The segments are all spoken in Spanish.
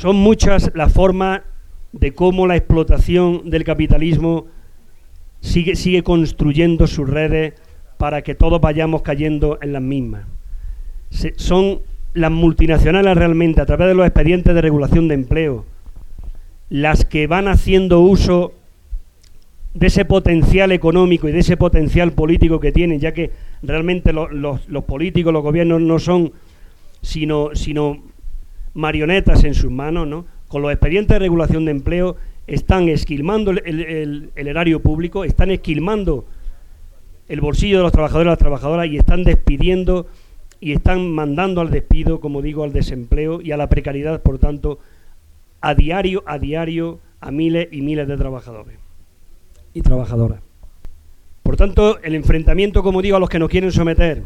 son muchas las formas de cómo la explotación del capitalismo sigue construyendo sus redes para que todos vayamos cayendo en las mismas. Son las multinacionales realmente, a través de los expedientes de regulación de empleo, las que van haciendo uso de ese potencial económico y de ese potencial político que tienen, ya que realmente los políticos, los gobiernos no son sino marionetas en sus manos, ¿no? Con los expedientes de regulación de empleo están esquilmando el erario público, están esquilmando el bolsillo de los trabajadores y las trabajadoras y están despidiendo y están mandando al despido, como digo, al desempleo y a la precariedad, por tanto, a diario a miles y miles de trabajadores y trabajadoras. Por tanto, el enfrentamiento, como digo, a los que nos quieren someter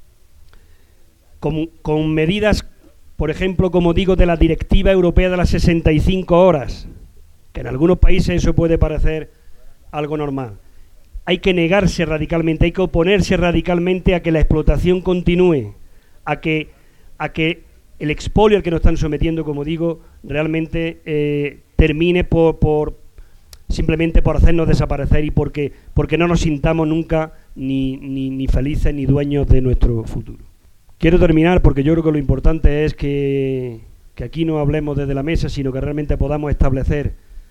con medidas, por ejemplo, como digo, de la Directiva Europea de las 65 horas, que en algunos países eso puede parecer algo normal. Hay que negarse radicalmente, hay que oponerse radicalmente a que la explotación continúe, a que el expolio al que nos están sometiendo, como digo, realmente termine simplemente por hacernos desaparecer y porque no nos sintamos nunca ni felices ni dueños de nuestro futuro. Quiero terminar porque yo creo que lo importante es que aquí no hablemos desde la mesa, sino que realmente podamos establecer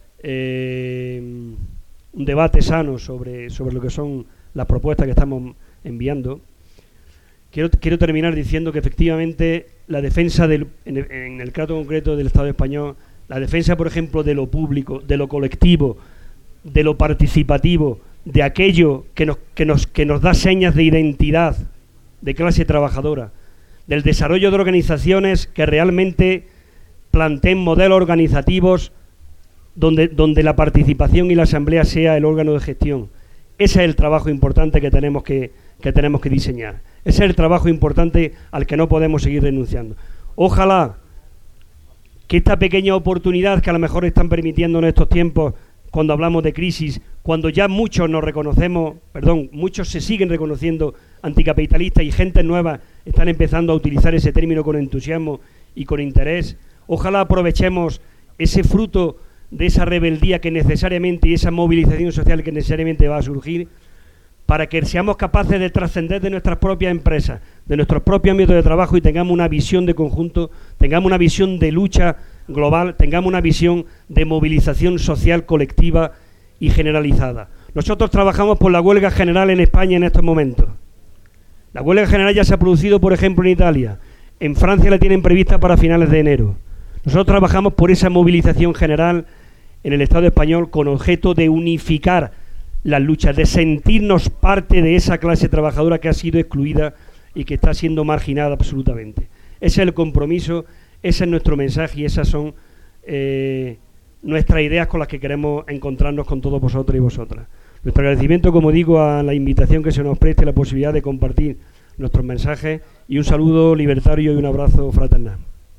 un debate sano sobre lo que son las propuestas que estamos enviando. Quiero terminar diciendo que efectivamente la defensa en el caso concreto del Estado español, la defensa, por ejemplo, de lo público, de lo colectivo, de lo participativo, de aquello que nos da señas de identidad de clase trabajadora, del desarrollo de organizaciones que realmente planteen modelos organizativos donde la participación y la asamblea sea el órgano de gestión. Ese es el trabajo importante que tenemos que diseñar. Ese es el trabajo importante al que no podemos seguir renunciando. Ojalá que esta pequeña oportunidad que a lo mejor están permitiendo en estos tiempos, cuando hablamos de crisis, cuando ya muchos muchos se siguen reconociendo anticapitalistas y gente nueva están empezando a utilizar ese término con entusiasmo y con interés, ojalá aprovechemos ese fruto de esa rebeldía que necesariamente y esa movilización social que necesariamente va a surgir, para que seamos capaces de trascender de nuestras propias empresas, de nuestros propios ámbitos de trabajo y tengamos una visión de conjunto, tengamos una visión de lucha global, tengamos una visión de movilización social colectiva y generalizada. Nosotros trabajamos por la huelga general en España en estos momentos. La huelga general ya se ha producido, por ejemplo, en Italia. En Francia la tienen prevista para finales de enero. Nosotros trabajamos por esa movilización general en el Estado español con objeto de unificar las luchas, de sentirnos parte de esa clase trabajadora que ha sido excluida y que está siendo marginada absolutamente. Ese es el compromiso, ese es nuestro mensaje y esas son nuestras ideas con las que queremos encontrarnos con todos vosotros y vosotras. Nuestro agradecimiento, como digo, a la invitación que se nos preste, la posibilidad de compartir nuestros mensajes y un saludo libertario y un abrazo fraternal.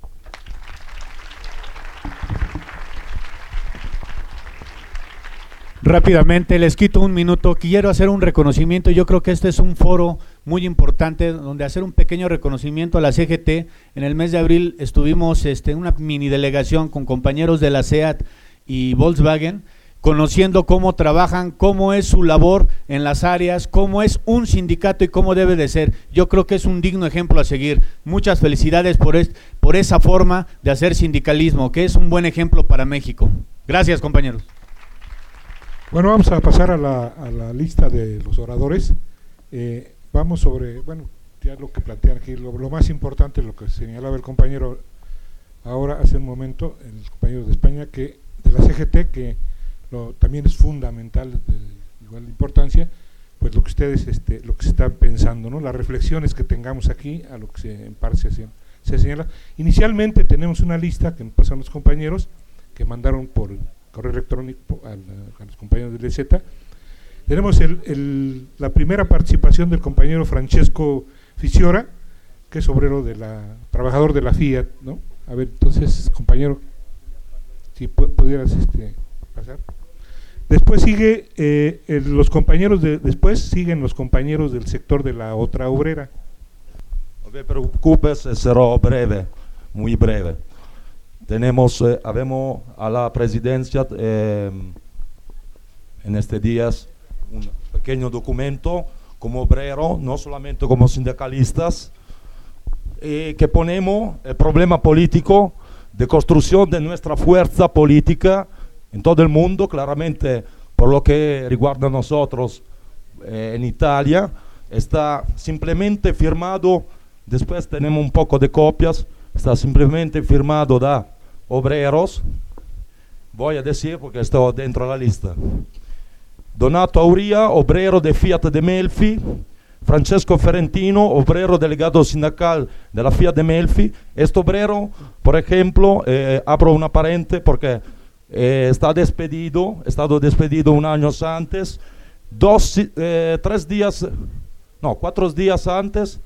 Rápidamente, les quito un minuto. Quiero hacer un reconocimiento. Yo creo que este es un foro muy importante donde hacer un pequeño reconocimiento a la CGT. En el mes de abril estuvimos una mini delegación con compañeros de la SEAT y Volkswagen, conociendo cómo trabajan, cómo es su labor en las áreas, cómo es un sindicato y cómo debe de ser. Yo creo que es un digno ejemplo a seguir. Muchas felicidades por esa forma de hacer sindicalismo, que es un buen ejemplo para México. Gracias, compañeros. Bueno, vamos a pasar a la lista de los oradores. Vamos sobre, ya lo que plantean aquí, lo más importante, lo que señalaba el compañero ahora hace un momento, el compañero de España, que de la CGT, que también es fundamental, de igual importancia, pues lo que ustedes, lo que se están pensando, ¿no? Las reflexiones que tengamos aquí, a lo que en parte se señala. Inicialmente tenemos una lista que nos pasaron los compañeros, que mandaron por correo electrónico a los compañeros del EZ. Tenemos la primera participación del compañero Francesco Fisiora, que es trabajador de la Fiat, ¿no? A ver, entonces, compañero, si pudieras pasar. Después siguen los compañeros del sector de la otra obrera. No te preocupes, será breve, muy breve. Habemos a la presidencia en estos días un pequeño documento como obrero, no solamente como sindicalistas, que ponemos el problema político de construcción de nuestra fuerza política en todo el mundo, claramente por lo que reguarda a nosotros en Italia, está simplemente firmado, después tenemos un poco de copias, está simplemente firmado da obreros, voy a decir porque estoy dentro de la lista: Donato Auria, obrero de Fiat de Melfi; Francesco Ferentino, obrero delegado sindical de la Fiat de Melfi. Este obrero, por ejemplo, abro una paréntesis porque estado despedido un año antes, 4 días antes,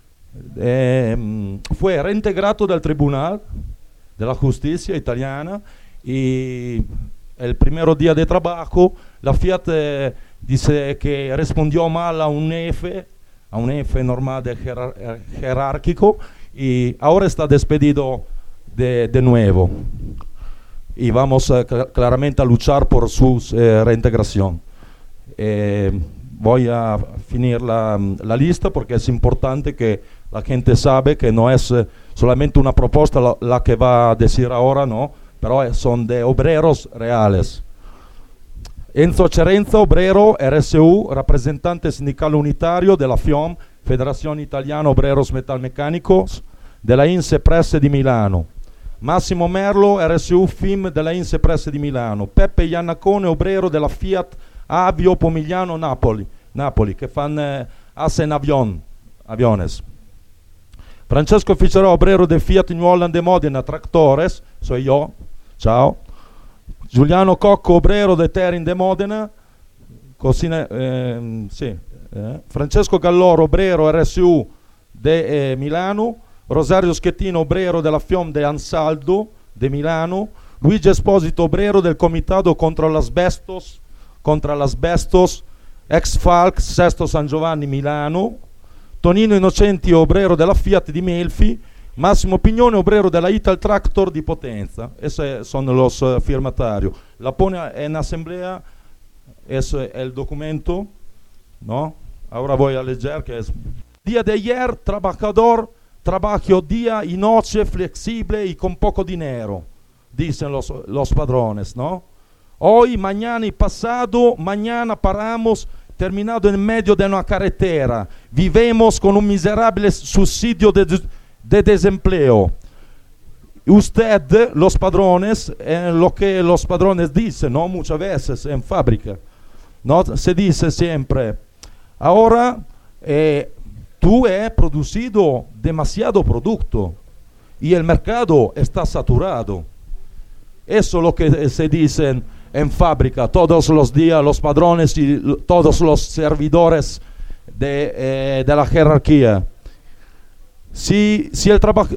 fue reintegrado del Tribunal de la Justicia italiana, y el primer día de trabajo la Fiat dice que respondió mal a un F normal de jerárquico, y ahora está despedido de nuevo. Y vamos claramente a luchar por su reintegración. Voy a finir la lista porque es importante que la gente sabe que no es solamente una propuesta la que va a decir ahora, no, pero son de obreros reales. Enzo Cerenza, obrero RSU, rappresentante sindicale unitario della FIOM, Federazione Italiana Obreros Metalmeccanicos, della INSE Presse di Milano. Massimo Merlo, RSU FIM della INSE Presse di Milano. Peppe Iannacone, obrero della Fiat Avio Pomigliano Napoli, che fanno Assen Aviones. Francesco Ficerò, obrero del Fiat New Holland de Modena Tractores, soy io, ciao. Giuliano Cocco, obrero de Terin de Modena, Francesco Galloro, obrero RSU de Milano. Rosario Schettino, obrero della FIOM de Ansaldo de Milano. Luigi Esposito, obrero del Comitato contro l'Asbestos, ex Falc, Sesto San Giovanni, Milano. Tonino Innocenti, obrero della Fiat di Melfi. Massimo Pignone, obrero della Ital Tractor di Potenza. Esos son los firmatarios. La pone en asamblea, es el documento, ¿no? Ahora voy a leer que es: día de ayer, trabajador, trabajo día y noche, flexible y con poco dinero, dicen los padrones, ¿no? Hoy, mañana y pasado, mañana paramos, terminado en medio de una carretera, vivimos con un miserable subsidio de desempleo. Usted, los padrones, lo que los padrones dicen, ¿no? Muchas veces en fábrica, ¿no? Se dice siempre: ahora tú has producido demasiado producto y el mercado está saturado. Eso es lo que se dice en fábrica todos los días los padrones y todos los servidores de la jerarquía. Si el trabajo...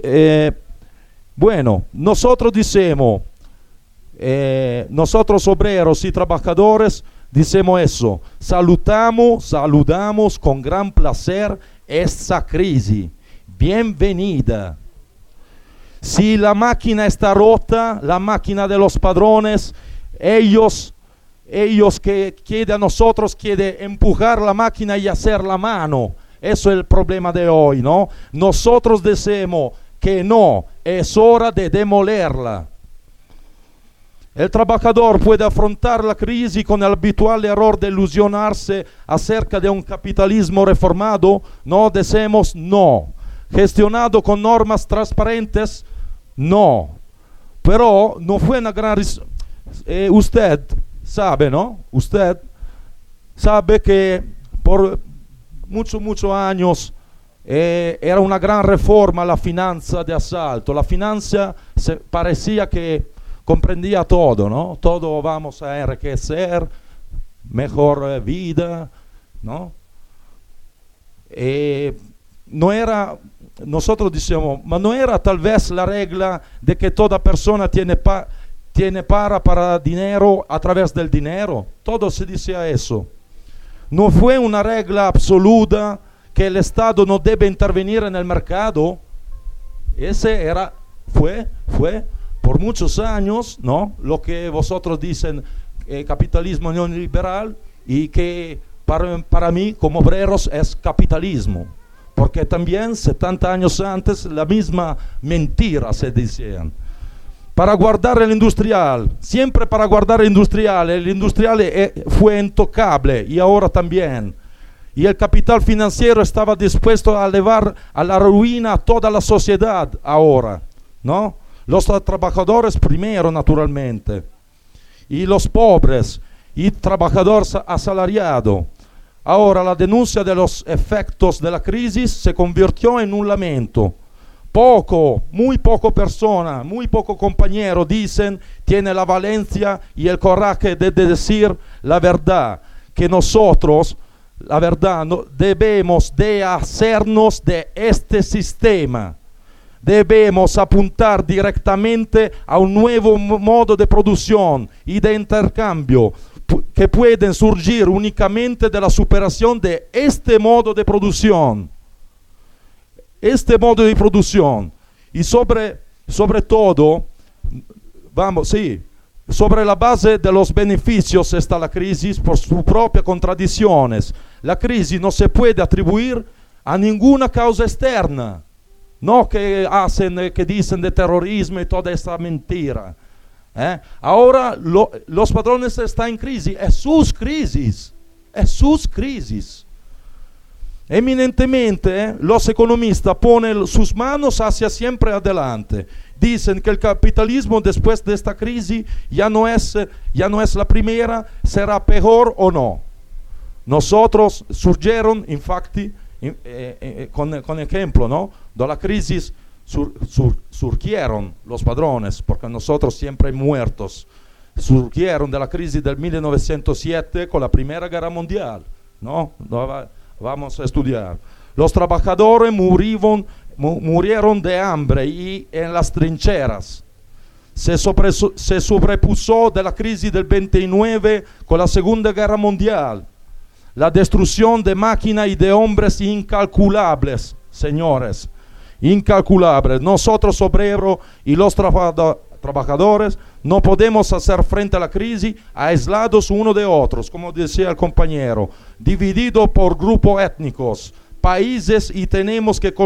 bueno, nosotros decimos, nosotros obreros y trabajadores decimos eso: saludamos con gran placer esta crisis, bienvenida. Si la máquina está rota, la máquina de los padrones, ellos que quieren a nosotros, quieren empujar la máquina y hacer la mano. Eso es el problema de hoy, ¿no? Nosotros decimos que no, es hora de demolerla. El trabajador puede afrontar la crisis con el habitual error de ilusionarse acerca de un capitalismo reformado. No decimos no. Gestionado con normas transparentes, no. Pero no fue una gran... usted sabe, ¿no? Usted sabe que por muchos años era una gran reforma la finanza de asalto. La finanza parecía que comprendía todo, ¿no? Todo vamos a enriquecer, mejor vida, ¿no? No era, nosotros decimos, pero no era tal vez la regla de que toda persona tiene para dinero a través del dinero. Todo se decía eso. No fue una regla absoluta que el Estado no debe intervenir en el mercado. Ese fue por muchos años, ¿no? Lo que vosotros dicen capitalismo neoliberal, y que para mí como obreros es capitalismo, porque también 70 años antes la misma mentira se decían. Para guardar el industrial, siempre para guardar el industrial fue intocable y ahora también. Y el capital financiero estaba dispuesto a llevar a la ruina a toda la sociedad ahora, ¿no? Los trabajadores primero, naturalmente, y los pobres, y trabajadores asalariados. Ahora la denuncia de los efectos de la crisis se convirtió en un lamento. Muy poco persona, muy poco compañero dicen, tiene la valencia y el coraje de decir la verdad, que nosotros, la verdad, debemos de hacernos de este sistema. Debemos apuntar directamente a un nuevo modo de producción y de intercambio que pueden surgir únicamente de la superación de este modo de producción. Y sobre todo, sobre la base de los beneficios está la crisis por sus propias contradicciones. La crisis no se puede atribuir a ninguna causa externa, no que dicen de terrorismo y toda esa mentira. Ahora los padrones están en crisis, es sus crisis. Eminentemente, los economistas ponen sus manos hacia siempre adelante. Dicen que el capitalismo después de esta crisis ya no es la primera, será peor o no. Nosotros surgieron, infatti, con ejemplo, ¿no? De la crisis surgieron los padrones, porque nosotros siempre muertos. Surgieron de la crisis del 1907 con la Primera Guerra Mundial, ¿no? Vamos a estudiar. Los trabajadores murieron de hambre y en las trincheras. Se sobrepuso de la crisis del 29 con la Segunda Guerra Mundial. La destrucción de máquinas y de hombres incalculables, señores, incalculables. Nosotros, obreros y los trabajadores, no podemos hacer frente a la crisis aislados uno de otros, como decía el compañero, divididos por grupos étnicos, países, y tenemos que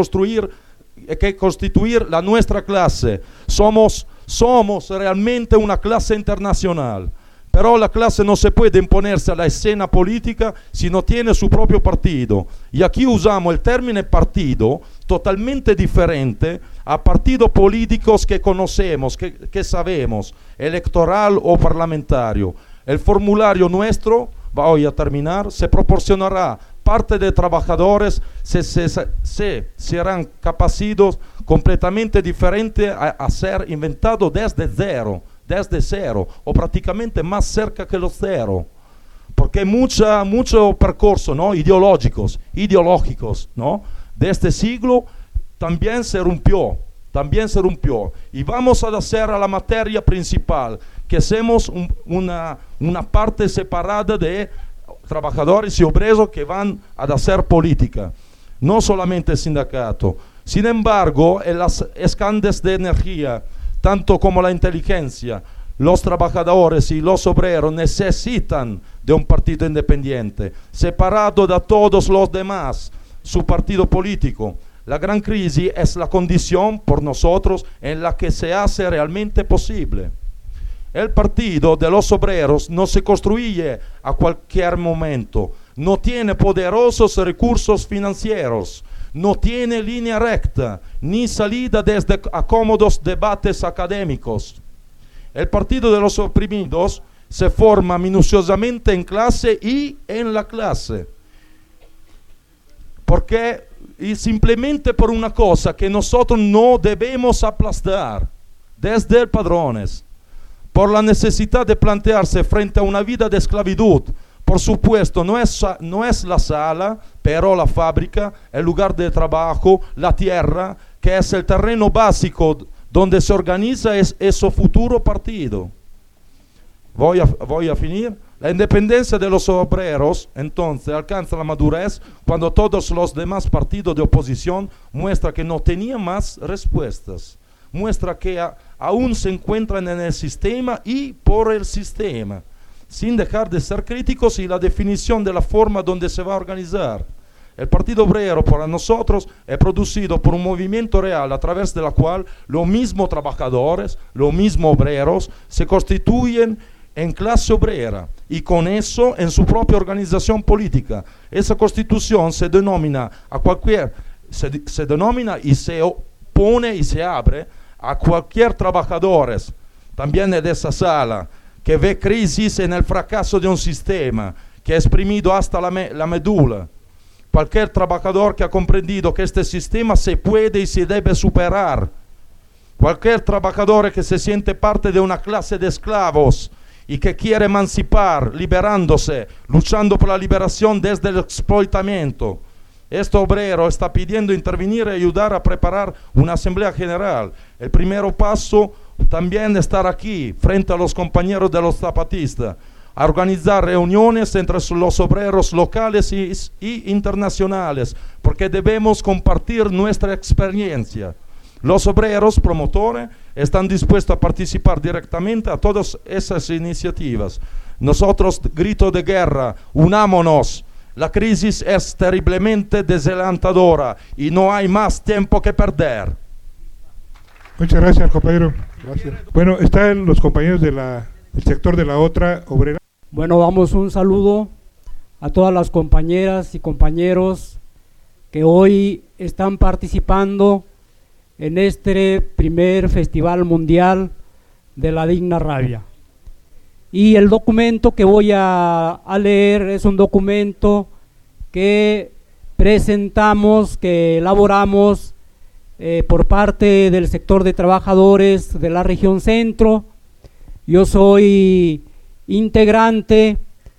constituir la nuestra clase. Somos realmente una clase internacional. Pero la clase no se puede imponerse a la escena política si no tiene su propio partido. Y aquí usamos el término partido totalmente diferente a partidos políticos que conocemos, que sabemos, electoral o parlamentario. El formulario nuestro, voy a terminar, se proporcionará parte de trabajadores serán capacitados completamente diferentes a ser inventados desde cero, o prácticamente más cerca que los cero, porque mucho percurso, ¿no? ideológicos, ¿no? de este siglo también se rompió, y vamos a hacer a la materia principal, que hacemos una parte separada de trabajadores y obreros que van a hacer política, no solamente el sindicato. Sin embargo, en las escándalos de energía, tanto como la inteligencia, los trabajadores y los obreros necesitan de un partido independiente, separado de todos los demás, su partido político. La gran crisis es la condición por nosotros en la que se hace realmente posible. El partido de los obreros no se construye a cualquier momento, no tiene poderosos recursos financieros, no tiene línea recta, ni salida desde cómodos debates académicos. El partido de los oprimidos se forma minuciosamente en clase y en la clase. Y simplemente por una cosa que nosotros no debemos aplastar, desde el padrones, por la necesidad de plantearse frente a una vida de esclavitud. Por supuesto, no es la sala, pero la fábrica, el lugar de trabajo, la tierra, que es el terreno básico donde se organiza ese futuro partido. Voy a finir. La independencia de los obreros, entonces, alcanza la madurez cuando todos los demás partidos de oposición muestran que no tenían más respuestas. Muestra que aún se encuentran en el sistema y por el sistema, sin dejar de ser críticos y la definición de la forma donde se va a organizar. El Partido Obrero para nosotros es producido por un movimiento real a través de la cual los mismos trabajadores, los mismos obreros se constituyen en clase obrera y con eso en su propia organización política. Esa constitución se denomina se denomina y se opone y se abre a cualquier trabajador, también de esa sala, que ve crisis en el fracaso de un sistema que ha exprimido hasta la médula. Cualquier trabajador que ha comprendido que este sistema se puede y se debe superar. Cualquier trabajador que se siente parte de una clase de esclavos y que quiere emancipar, liberándose, luchando por la liberación desde el explotamiento. Este obrero está pidiendo intervenir y ayudar a preparar una asamblea general. El primer paso también estar aquí, frente a los compañeros de los zapatistas, a organizar reuniones entre los obreros locales y internacionales, porque debemos compartir nuestra experiencia. Los obreros promotores están dispuestos a participar directamente a todas esas iniciativas. Nosotros, grito de guerra, unámonos. La crisis es terriblemente desalentadora y no hay más tiempo que perder. Muchas gracias, compañero. Gracias. Bueno, están los compañeros del sector de la otra obrera. Bueno, damos un saludo a todas las compañeras y compañeros que hoy están participando en este primer Festival Mundial de la Digna Rabia. Y el documento que voy a leer es un documento que presentamos, que elaboramos por parte del sector de trabajadores de la región centro. Yo soy integrante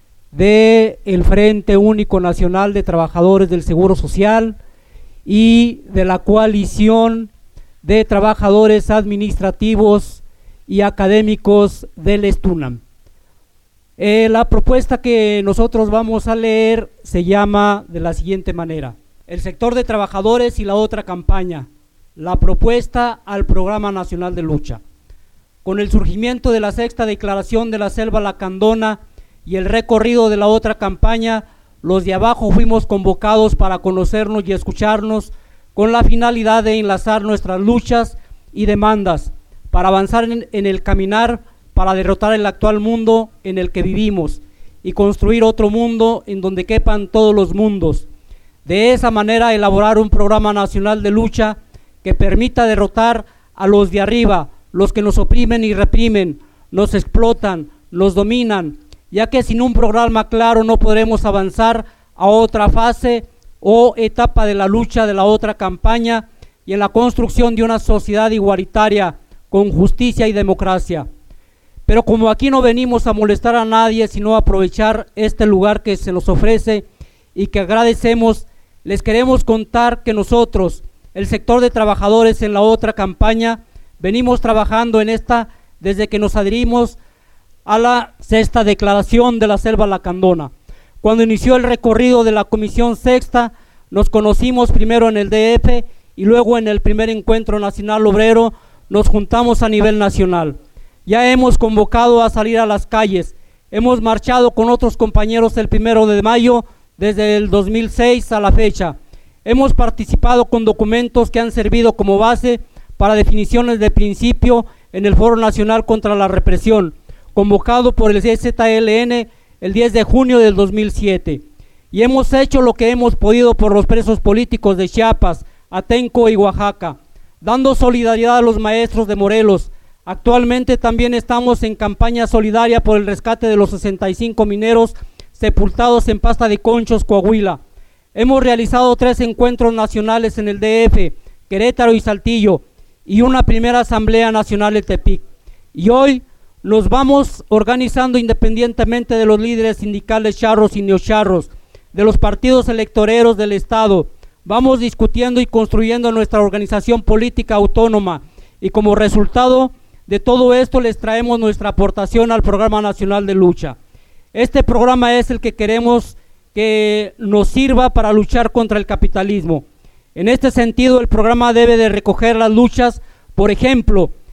del Frente Único Nacional de Trabajadores del Seguro Social y de la coalición de trabajadores administrativos y académicos del STUNAM. La propuesta que nosotros vamos a leer se llama de la siguiente manera: el sector de trabajadores y la otra campaña, la propuesta al Programa Nacional de Lucha. Con el surgimiento de la sexta declaración de la Selva Lacandona y el recorrido de la otra campaña, los de abajo fuimos convocados para conocernos y escucharnos con la finalidad de enlazar nuestras luchas y demandas para avanzar en el caminar para derrotar el actual mundo en el que vivimos y construir otro mundo en donde quepan todos los mundos. De esa manera elaborar un programa nacional de lucha que permita derrotar a los de arriba, los que nos oprimen y reprimen, nos explotan, nos dominan, ya que sin un programa claro no podremos avanzar a otra fase o etapa de la lucha de la otra campaña y en la construcción de una sociedad igualitaria con justicia y democracia. Pero como aquí no venimos a molestar a nadie, sino a aprovechar este lugar que se nos ofrece y que agradecemos, les queremos contar que nosotros, el sector de trabajadores en la otra campaña, venimos trabajando en esta desde que nos adherimos a la sexta declaración de la Selva Lacandona. Cuando inició el recorrido de la Comisión Sexta, nos conocimos primero en el DF y luego en el primer encuentro nacional obrero nos juntamos a nivel nacional. Ya hemos convocado a salir a las calles, hemos marchado con otros compañeros el 1 de mayo desde el 2006 a la fecha. Hemos participado con documentos que han servido como base para definiciones de principio en el Foro Nacional contra la Represión, convocado por el EZLN el 10 de junio del 2007. Y hemos hecho lo que hemos podido por los presos políticos de Chiapas, Atenco y Oaxaca, dando solidaridad a los maestros de Morelos. Actualmente también estamos en campaña solidaria por el rescate de los 65 mineros sepultados en Pasta de Conchos, Coahuila. Hemos realizado 3 encuentros nacionales en el DF, Querétaro y Saltillo, y una primera asamblea nacional en Tepic. Y hoy nos vamos organizando independientemente de los líderes sindicales charros y neocharros, de los partidos electoreros del Estado. Vamos discutiendo y construyendo nuestra organización política autónoma y como resultado de todo esto les traemos nuestra aportación al Programa Nacional de Lucha. Este programa es el que queremos que nos sirva para luchar contra el capitalismo. En este sentido, el programa debe de recoger las luchas, por ejemplo,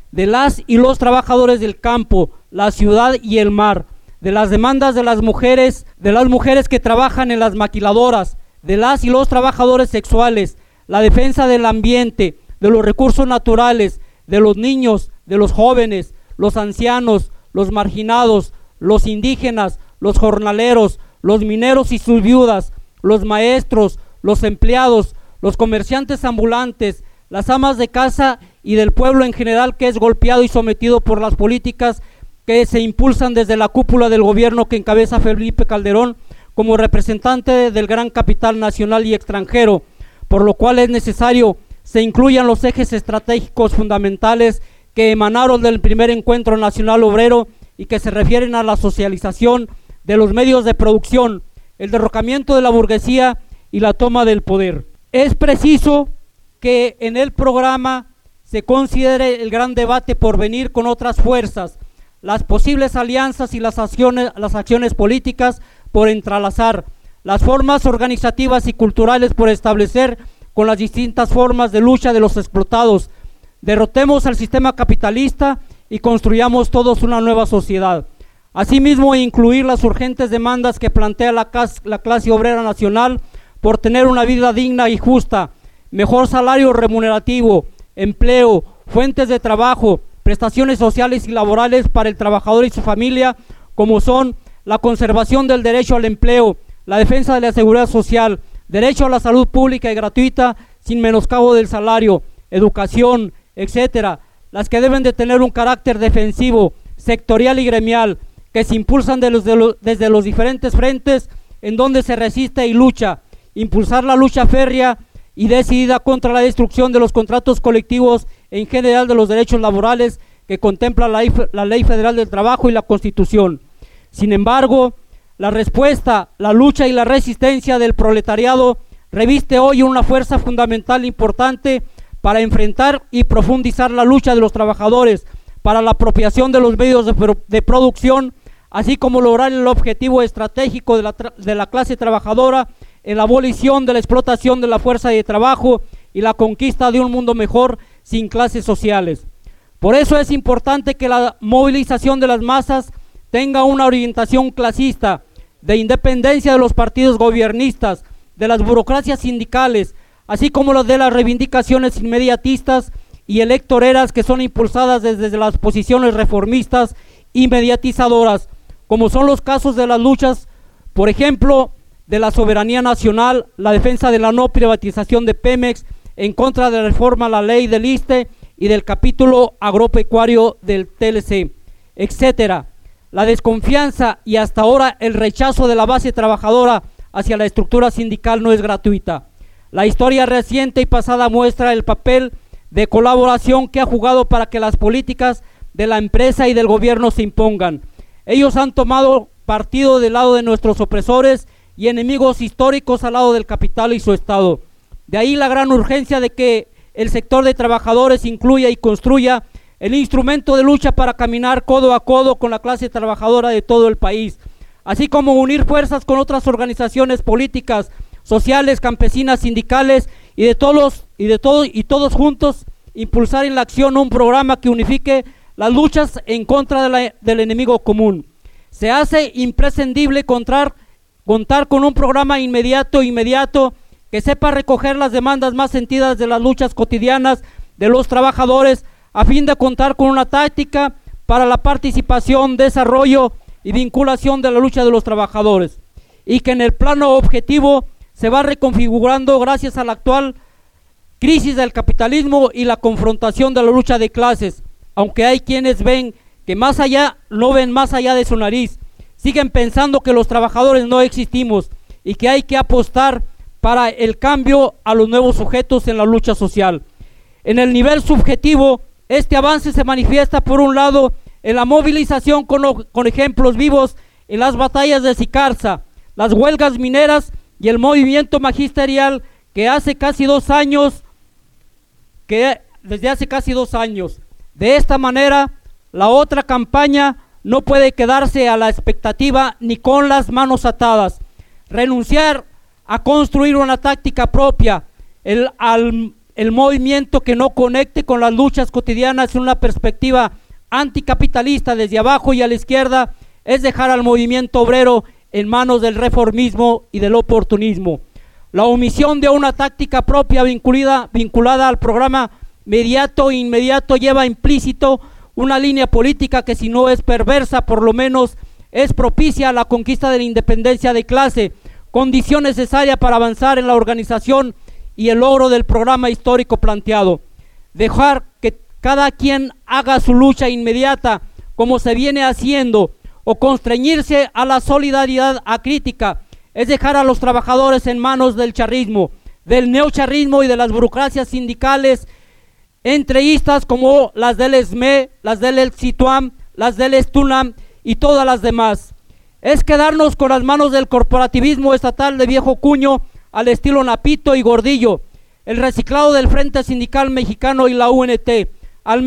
de las y los trabajadores del campo, la ciudad y el mar, de las demandas de las mujeres que trabajan en las maquiladoras, de las y los trabajadores sexuales, la defensa del ambiente, de los recursos naturales, de los niños, de los jóvenes, los ancianos, los marginados, los indígenas, los jornaleros, los mineros y sus viudas, los maestros, los empleados, los comerciantes ambulantes, las amas de casa y del pueblo en general, que es golpeado y sometido por las políticas que se impulsan desde la cúpula del gobierno que encabeza Felipe Calderón como representante del gran capital nacional y extranjero, por lo cual es necesario se incluyan los ejes estratégicos fundamentales que emanaron del primer encuentro nacional obrero y que se refieren a la socialización de los medios de producción, el derrocamiento de la burguesía y la toma del poder. Es preciso que en el programa se considere el gran debate por venir con otras fuerzas, las posibles alianzas y las acciones políticas por entrelazar, las formas organizativas y culturales por establecer con las distintas formas de lucha de los explotados. Derrotemos al sistema capitalista y construyamos todos una nueva sociedad. Asimismo, incluir las urgentes demandas que plantea la clase obrera nacional por tener una vida digna y justa, mejor salario remunerativo, empleo, fuentes de trabajo, prestaciones sociales y laborales para el trabajador y su familia, como son la conservación del derecho al empleo, la defensa de la seguridad social, derecho a la salud pública y gratuita sin menoscabo del salario, educación, etcétera, las que deben de tener un carácter defensivo, sectorial y gremial, que se impulsan desde los diferentes frentes en donde se resiste y lucha, impulsar la lucha férrea y decidida contra la destrucción de los contratos colectivos en general de los derechos laborales que contempla la Ley Federal del Trabajo y la Constitución. Sin embargo, la respuesta, la lucha y la resistencia del proletariado reviste hoy una fuerza fundamental importante para enfrentar y profundizar la lucha de los trabajadores para la apropiación de los medios de producción, así como lograr el objetivo estratégico de la clase trabajadora en la abolición de la explotación de la fuerza de trabajo y la conquista de un mundo mejor sin clases sociales. Por eso es importante que la movilización de las masas tenga una orientación clasista, de independencia de los partidos gobiernistas, de las burocracias sindicales, así como de las reivindicaciones inmediatistas y electoreras que son impulsadas desde las posiciones reformistas y mediatizadoras, como son los casos de las luchas, por ejemplo, de la soberanía nacional, la defensa de la no privatización de Pemex, en contra de la reforma a la ley del ISSSTE y del capítulo agropecuario del TLC, etcétera. La desconfianza y hasta ahora el rechazo de la base trabajadora hacia la estructura sindical no es gratuita. La historia reciente y pasada muestra el papel de colaboración que ha jugado para que las políticas de la empresa y del gobierno se impongan. Ellos han tomado partido del lado de nuestros opresores y enemigos históricos al lado del capital y su Estado. De ahí la gran urgencia de que el sector de trabajadores incluya y construya el instrumento de lucha para caminar codo a codo con la clase trabajadora de todo el país, así como unir fuerzas con otras organizaciones políticas, sociales, campesinas, sindicales y todos juntos impulsar en la acción un programa que unifique las luchas en contra del enemigo común. Se hace imprescindible contar con un programa inmediato que sepa recoger las demandas más sentidas de las luchas cotidianas de los trabajadores, a fin de contar con una táctica para la participación, desarrollo y vinculación de la lucha de los trabajadores, y que en el plano objetivo se va reconfigurando gracias a la actual crisis del capitalismo y la confrontación de la lucha de clases, aunque hay quienes ven más allá de su nariz, siguen pensando que los trabajadores no existimos y que hay que apostar para el cambio a los nuevos sujetos en la lucha social. En el nivel subjetivo, este avance se manifiesta por un lado en la movilización con ejemplos vivos en las batallas de Sicarza, las huelgas mineras y el movimiento magisterial desde hace casi 2 años. De esta manera, la otra campaña no puede quedarse a la expectativa ni con las manos atadas. Renunciar a construir una táctica propia, el el movimiento que no conecte con las luchas cotidianas en una perspectiva anticapitalista desde abajo y a la izquierda es dejar al movimiento obrero en manos del reformismo y del oportunismo. La omisión de una táctica propia vinculada al programa mediato e inmediato lleva implícito una línea política que, si no es perversa, por lo menos es propicia a la conquista de la independencia de clase, condición necesaria para avanzar en la organización y el logro del programa histórico planteado. Dejar que cada quien haga su lucha inmediata, como se viene haciendo, o constreñirse a la solidaridad acrítica, es dejar a los trabajadores en manos del charrismo, del neocharrismo y de las burocracias sindicales entreístas como las del SME, las del Situam, las del Stunam y todas las demás. Es quedarnos con las manos del corporativismo estatal de viejo cuño al estilo Napito y Gordillo, el reciclado del Frente Sindical Mexicano y la UNT, al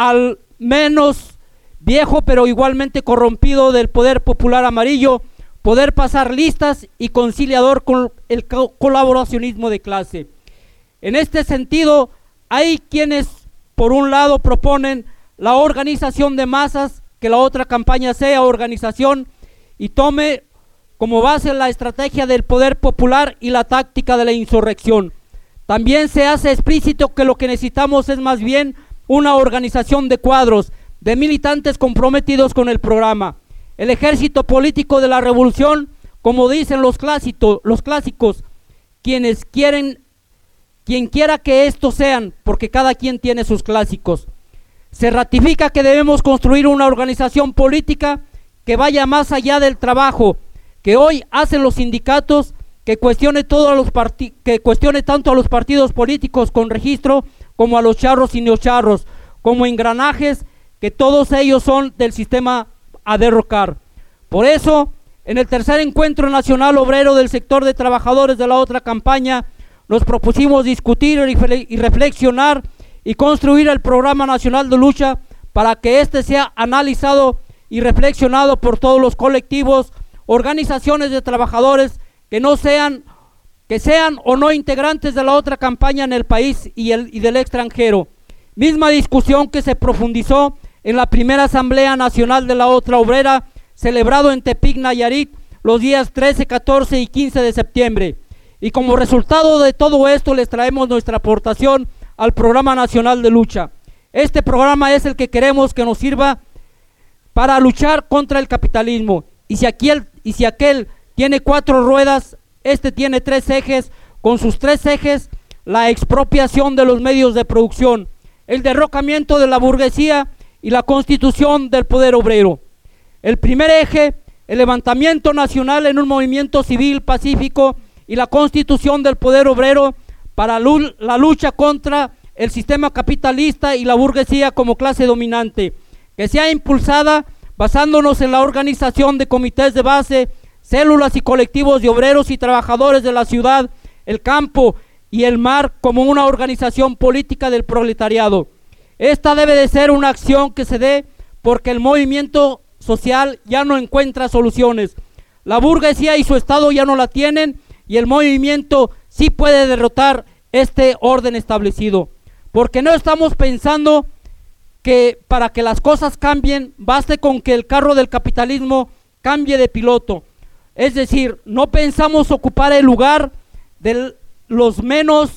menos viejo pero igualmente corrompido del poder popular amarillo, poder pasar listas y conciliador con el colaboracionismo de clase. En este sentido, hay quienes por un lado proponen la organización de masas, que la otra campaña sea organización y tome como base la estrategia del poder popular y la táctica de la insurrección. También se hace explícito que lo que necesitamos es más bien una organización de cuadros, de militantes comprometidos con el programa. El ejército político de la revolución, como dicen los clásicos, quien quiera que estos sean, porque cada quien tiene sus clásicos. Se ratifica que debemos construir una organización política que vaya más allá del trabajo que hoy hacen los sindicatos, que cuestione tanto a los partidos políticos con registro como a los charros y neocharros, como engranajes, que todos ellos son del sistema a derrocar. Por eso, en el tercer encuentro nacional obrero del sector de trabajadores de la otra campaña, nos propusimos discutir y reflexionar y construir el programa nacional de lucha para que éste sea analizado y reflexionado por todos los colectivos, organizaciones de trabajadores que sean o no integrantes de la otra campaña en el país y del extranjero. Misma discusión que se profundizó en la primera Asamblea Nacional de la Otra Obrera, celebrado en Tepic, Nayarit, los días 13, 14 y 15 de septiembre. Y como resultado de todo esto les traemos nuestra aportación al Programa Nacional de Lucha. Este programa es el que queremos que nos sirva para luchar contra el capitalismo. Y si aquel tiene 4 ruedas, este tiene 3 ejes, con sus 3 ejes, la expropiación de los medios de producción, el derrocamiento de la burguesía y la constitución del poder obrero. El primer eje, el levantamiento nacional en un movimiento civil pacífico y la constitución del poder obrero para la lucha contra el sistema capitalista y la burguesía como clase dominante, que sea impulsada basándonos en la organización de comités de base, células y colectivos de obreros y trabajadores de la ciudad, el campo y el mar como una organización política del proletariado. Esta debe de ser una acción que se dé porque el movimiento social ya no encuentra soluciones. La burguesía y su Estado ya no la tienen y el movimiento sí puede derrotar este orden establecido. Porque no estamos pensando que para que las cosas cambien baste con que el carro del capitalismo cambie de piloto. Es decir, no pensamos ocupar el lugar de los menos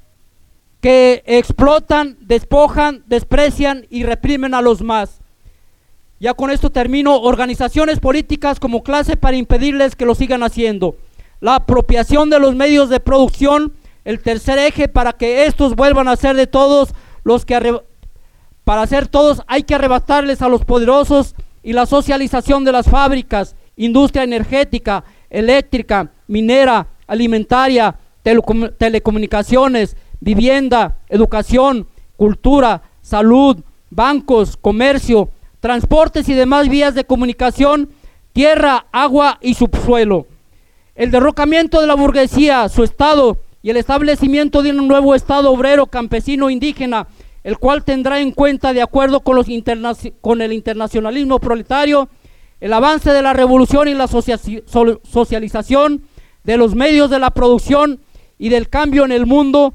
que explotan, despojan, desprecian y reprimen a los más. Ya con esto termino. Organizaciones políticas como clase para impedirles que lo sigan haciendo. La apropiación de los medios de producción, el tercer eje, para que estos vuelvan a ser de todos los que para ser todos hay que arrebatarles a los poderosos, y la socialización de las fábricas, industria energética, eléctrica, minera, alimentaria, telecomunicaciones, vivienda, educación, cultura, salud, bancos, comercio, transportes y demás vías de comunicación, tierra, agua y subsuelo. El derrocamiento de la burguesía, su Estado y el establecimiento de un nuevo Estado obrero, campesino, indígena, el cual tendrá en cuenta, de acuerdo con el internacionalismo proletario, el avance de la revolución y la socialización de los medios de la producción y del cambio en el mundo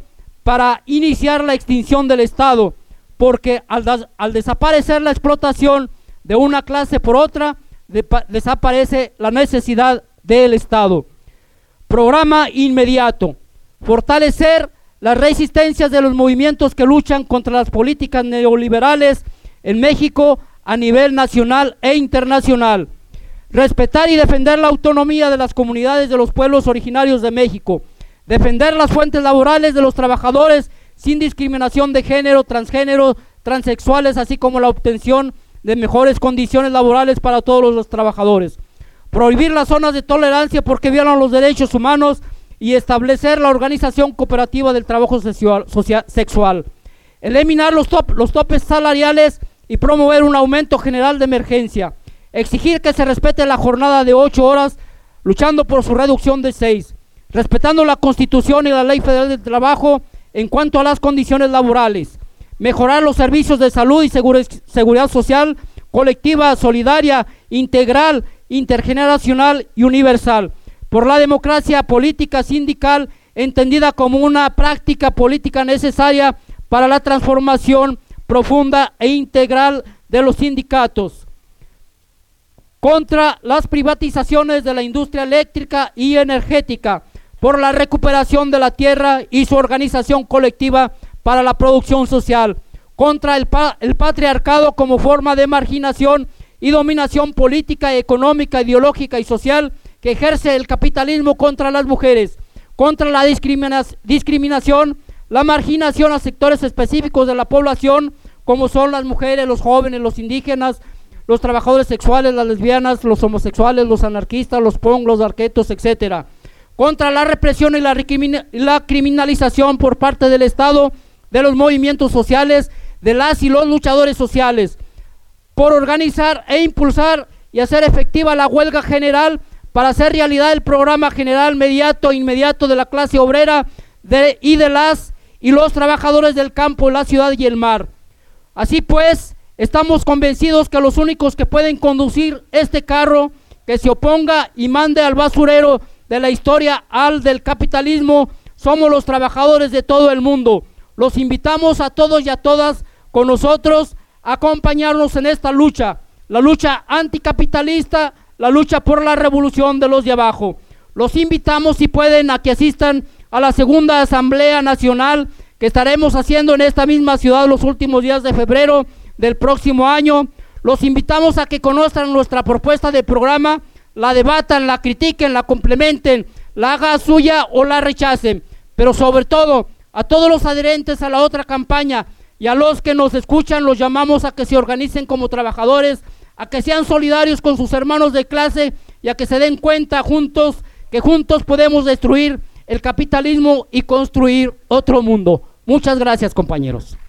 para iniciar la extinción del Estado, porque al desaparecer la explotación de una clase por otra, desaparece la necesidad del Estado. Programa inmediato: fortalecer las resistencias de los movimientos que luchan contra las políticas neoliberales en México a nivel nacional e internacional. Respetar y defender la autonomía de las comunidades de los pueblos originarios de México. Defender las fuentes laborales de los trabajadores sin discriminación de género, transgénero, transexuales, así como la obtención de mejores condiciones laborales para todos los trabajadores. Prohibir las zonas de tolerancia porque violan los derechos humanos y establecer la organización cooperativa del trabajo sexual. Eliminar los topes salariales y promover un aumento general de emergencia. Exigir que se respete la jornada de 8 horas, luchando por su reducción de 6. Respetando la Constitución y la Ley Federal del Trabajo en cuanto a las condiciones laborales. Mejorar los servicios de salud y seguridad social colectiva, solidaria, integral, intergeneracional y universal. Por la democracia política sindical entendida como una práctica política necesaria para la transformación profunda e integral de los sindicatos. Contra las privatizaciones de la industria eléctrica y energética, por la recuperación de la tierra y su organización colectiva para la producción social. Contra el patriarcado como forma de marginación y dominación política, económica, ideológica y social que ejerce el capitalismo contra las mujeres. Contra la discriminación, la marginación a sectores específicos de la población, como son las mujeres, los jóvenes, los indígenas, los trabajadores sexuales, las lesbianas, los homosexuales, los anarquistas, los punk, los arquetos, etcétera. Contra la represión y la criminalización por parte del Estado de los movimientos sociales, de las y los luchadores sociales, por organizar e impulsar y hacer efectiva la huelga general para hacer realidad el programa general inmediato de la clase obrera y de las y los trabajadores del campo, la ciudad y el mar. Así pues, estamos convencidos que los únicos que pueden conducir este carro que se oponga y mande al basurero de la historia al del capitalismo somos los trabajadores de todo el mundo. Los invitamos a todos y a todas con nosotros a acompañarnos en esta lucha, la lucha anticapitalista, la lucha por la revolución de los de abajo. Los invitamos, si pueden, a que asistan a la segunda Asamblea Nacional que estaremos haciendo en esta misma ciudad los últimos días de febrero del próximo año. Los invitamos a que conozcan nuestra propuesta de programa, la debatan, la critiquen, la complementen, la hagan suya o la rechacen, pero sobre todo a todos los adherentes a la otra campaña y a los que nos escuchan los llamamos a que se organicen como trabajadores, a que sean solidarios con sus hermanos de clase y a que se den cuenta que juntos podemos destruir el capitalismo y construir otro mundo. Muchas gracias, compañeros.